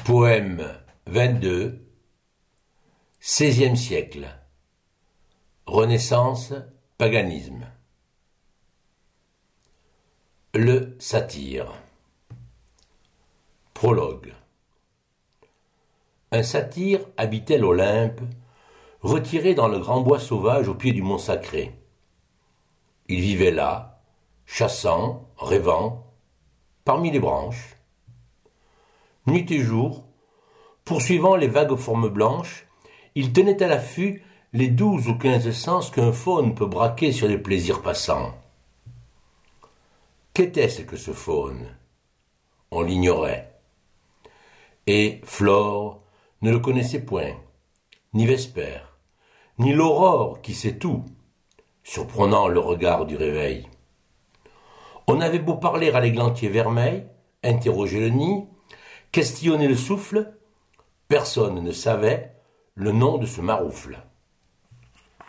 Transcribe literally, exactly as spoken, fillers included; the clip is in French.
Poème vingt-deux, seizième siècle. Renaissance, paganisme. Le satyre. Prologue. Un satyre habitait l'Olympe, retiré dans le grand bois sauvage au pied du mont sacré. Il vivait là, chassant, rêvant, parmi les branches. Nuit et jour, poursuivant les vagues formes blanches, il tenait à l'affût les douze ou quinze sens qu'un faune peut braquer sur les plaisirs passants. Qu'était-ce que ce faune? On l'ignorait. Et Flore ne le connaissait point, ni Vespère, ni l'Aurore qui sait tout, surprenant le regard du réveil. On avait beau parler à l'églantier vermeil, interroger le nid, questionner le souffle, personne ne savait le nom de ce maroufle.